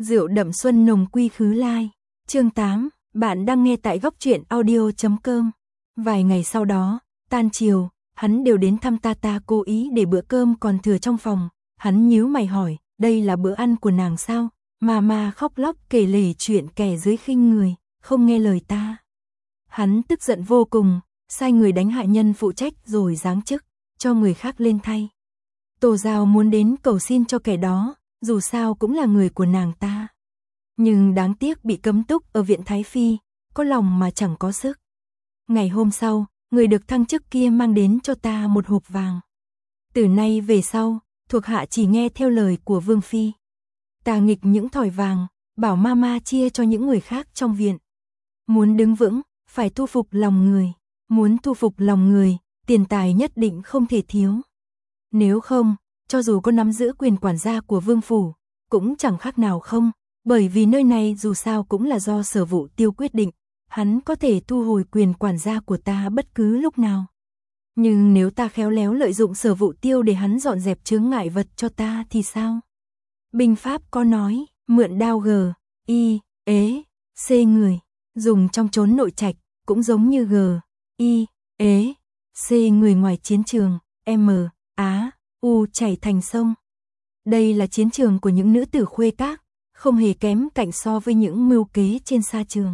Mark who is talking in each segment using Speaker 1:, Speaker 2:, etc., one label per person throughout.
Speaker 1: Rượu đậm xuân nồng quy khứ lai. Chương 8, bạn đang nghe tại góc truyện audio.com. Vài ngày sau đó, tan chiều, hắn đều đến thăm ta cố ý để bữa cơm còn thừa trong phòng. Hắn nhíu mày hỏi, đây là bữa ăn của nàng sao? Mà khóc lóc kể lể chuyện kẻ dưới khinh người, không nghe lời ta. Hắn tức giận vô cùng, sai người đánh hạ nhân phụ trách rồi giáng chức, cho người khác lên thay. Tô Giao muốn đến cầu xin cho kẻ đó, dù sao cũng là người của nàng ta. Nhưng đáng tiếc bị cấm túc ở viện Thái Phi, có lòng mà chẳng có sức. Ngày hôm sau, người được thăng chức kia mang đến cho ta một hộp vàng. Từ nay về sau, thuộc hạ chỉ nghe theo lời của Vương Phi. Ta nghịch những thỏi vàng, bảo mama chia cho những người khác trong viện. Muốn đứng vững, phải thu phục lòng người. Muốn thu phục lòng người, tiền tài nhất định không thể thiếu. Nếu không, cho dù có nắm giữ quyền quản gia của Vương Phủ, cũng chẳng khác nào không, bởi vì nơi này dù sao cũng là do Sở Vũ Tiêu quyết định, hắn có thể thu hồi quyền quản gia của ta bất cứ lúc nào. Nhưng nếu ta khéo léo lợi dụng Sở Vũ Tiêu để hắn dọn dẹp chướng ngại vật cho ta thì sao? Binh pháp có nói, mượn đao g, i, ế, c người, dùng trong chốn nội trạch, cũng giống như g, i, ế, c người ngoài chiến trường, m, á, u chảy thành sông. Đây là chiến trường của những nữ tử khuê các, không hề kém cạnh so với những mưu kế trên sa trường.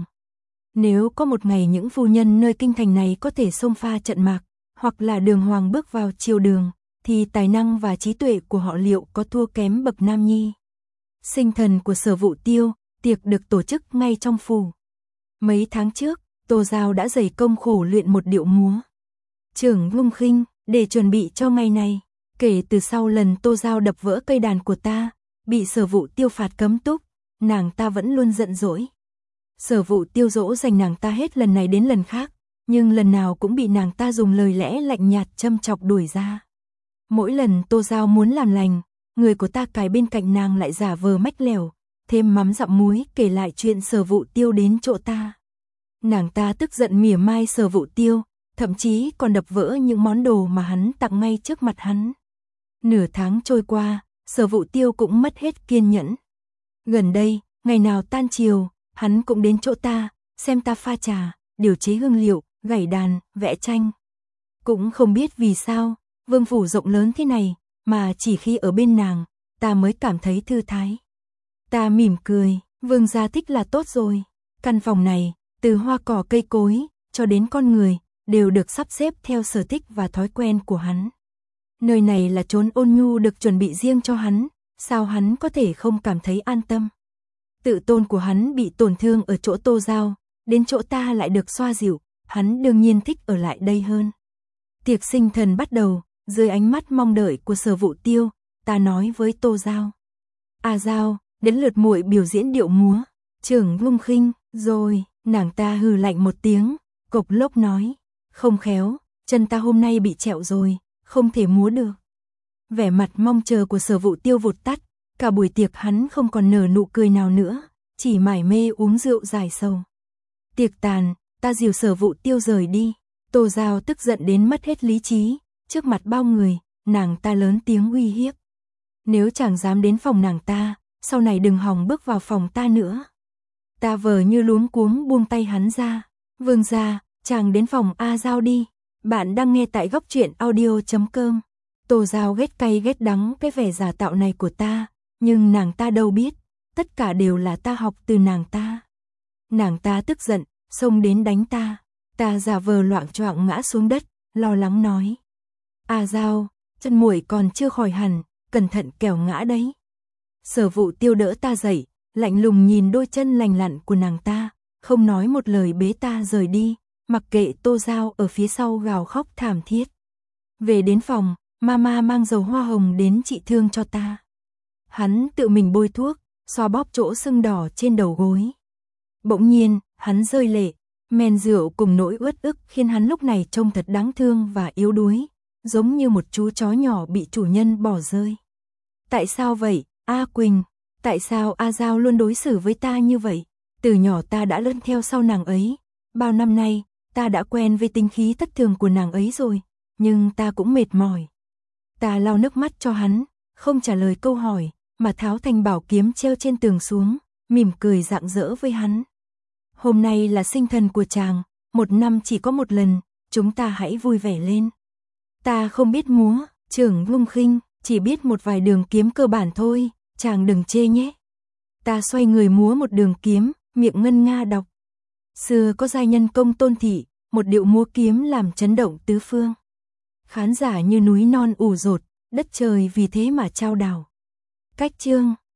Speaker 1: Nếu có một ngày những phu nhân nơi kinh thành này có thể xông pha trận mạc, hoặc là đường hoàng bước vào triều đường, thì tài năng và trí tuệ của họ liệu có thua kém bậc nam nhi. Sinh thần của Sở Vũ Tiêu, tiệc được tổ chức ngay trong phủ. Mấy tháng trước, Tô Giao đã dày công khổ luyện một điệu múa Trưởng Lung Khinh để chuẩn bị cho ngày này. Kể từ sau lần Tô Giao đập vỡ cây đàn của ta, bị Sở Vũ Tiêu phạt cấm túc, nàng ta vẫn luôn giận dỗi. Sở Vũ Tiêu dỗ dành nàng ta hết lần này đến lần khác, nhưng lần nào cũng bị nàng ta dùng lời lẽ lạnh nhạt châm chọc đuổi ra. Mỗi lần Tô Giao muốn làm lành, người của ta cài bên cạnh nàng lại giả vờ mách lèo, thêm mắm dặm muối kể lại chuyện Sở Vũ Tiêu đến chỗ ta. Nàng ta tức giận mỉa mai Sở Vũ Tiêu, thậm chí còn đập vỡ những món đồ mà hắn tặng ngay trước mặt hắn. Nửa tháng trôi qua, Sở Vũ Tiêu cũng mất hết kiên nhẫn. Gần đây, ngày nào tan chiều, hắn cũng đến chỗ ta, xem ta pha trà, điều chế hương liệu, gảy đàn, vẽ tranh. Cũng không biết vì sao, Vương Phủ rộng lớn thế này, mà chỉ khi ở bên nàng, ta mới cảm thấy thư thái. Ta mỉm cười, Vương gia thích là tốt rồi. Căn phòng này, từ hoa cỏ cây cối, cho đến con người, đều được sắp xếp theo sở thích và thói quen của hắn. Nơi này là chốn ôn nhu được chuẩn bị riêng cho hắn, sao hắn có thể không cảm thấy an tâm. Tự tôn của hắn bị tổn thương ở chỗ Tô Giao, đến chỗ ta lại được xoa dịu, hắn đương nhiên thích ở lại đây hơn. Tiệc sinh thần bắt đầu, dưới ánh mắt mong đợi của Sở Vũ Tiêu, ta nói với Tô Giao. À Giao, đến lượt muội biểu diễn điệu múa Trưởng Lung Khinh, rồi, nàng ta hừ lạnh một tiếng, cộc lốc nói, không khéo, chân ta hôm nay bị trẹo rồi, không thể múa được. Vẻ mặt mong chờ của Sở Vũ Tiêu vụt tắt, cả buổi tiệc hắn không còn nở nụ cười nào nữa, chỉ mải mê uống rượu giải sầu. Tiệc tàn, ta dìu Sở Vũ Tiêu rời đi, Tô Giao tức giận đến mất hết lý trí, trước mặt bao người, nàng ta lớn tiếng uy hiếp. Nếu chàng dám đến phòng nàng ta, sau này đừng hòng bước vào phòng ta nữa. Ta vờ như luống cuống buông tay hắn ra, Vương gia, chàng đến phòng A Giao đi. Bạn đang nghe tại góc truyện audio.com. Tô Giao ghét cay ghét đắng cái vẻ giả tạo này của ta, nhưng nàng ta đâu biết, tất cả đều là ta học từ nàng ta. Nàng ta tức giận, xông đến đánh ta, ta giả vờ loạng choạng ngã xuống đất, lo lắng nói. À Giao, chân muội còn chưa khỏi hẳn, cẩn thận kẻo ngã đấy. Sở Vũ Tiêu đỡ ta dậy, lạnh lùng nhìn đôi chân lành lặn của nàng ta, không nói một lời bế ta rời đi. Mặc kệ Tô Giao ở phía sau gào khóc thảm thiết. Về đến phòng, mama mang dầu hoa hồng đến trị thương cho ta. Hắn tự mình bôi thuốc, xoa bóp chỗ sưng đỏ trên đầu gối. Bỗng nhiên, hắn rơi lệ, men rượu cùng nỗi uất ức khiến hắn lúc này trông thật đáng thương và yếu đuối, giống như một chú chó nhỏ bị chủ nhân bỏ rơi. Tại sao vậy, A Quỳnh? Tại sao A Giao luôn đối xử với ta như vậy? Từ nhỏ ta đã lớn theo sau nàng ấy, bao năm nay, ta đã quen với tính khí thất thường của nàng ấy rồi, nhưng ta cũng mệt mỏi. Ta lau nước mắt cho hắn, không trả lời câu hỏi, mà tháo thành bảo kiếm treo trên tường xuống, mỉm cười rạng rỡ với hắn. Hôm nay là sinh thần của chàng, 1 năm chỉ có 1 lần, chúng ta hãy vui vẻ lên. Ta không biết múa, trưởng Lung Khinh, chỉ biết một vài đường kiếm cơ bản thôi, chàng đừng chê nhé. Ta xoay người múa một đường kiếm, miệng ngân nga đọc. Xưa có giai nhân công Tôn Thị, một điệu múa kiếm làm chấn động tứ phương. Khán giả như núi non ủ dột, đất trời vì thế mà chao đảo. Cách chương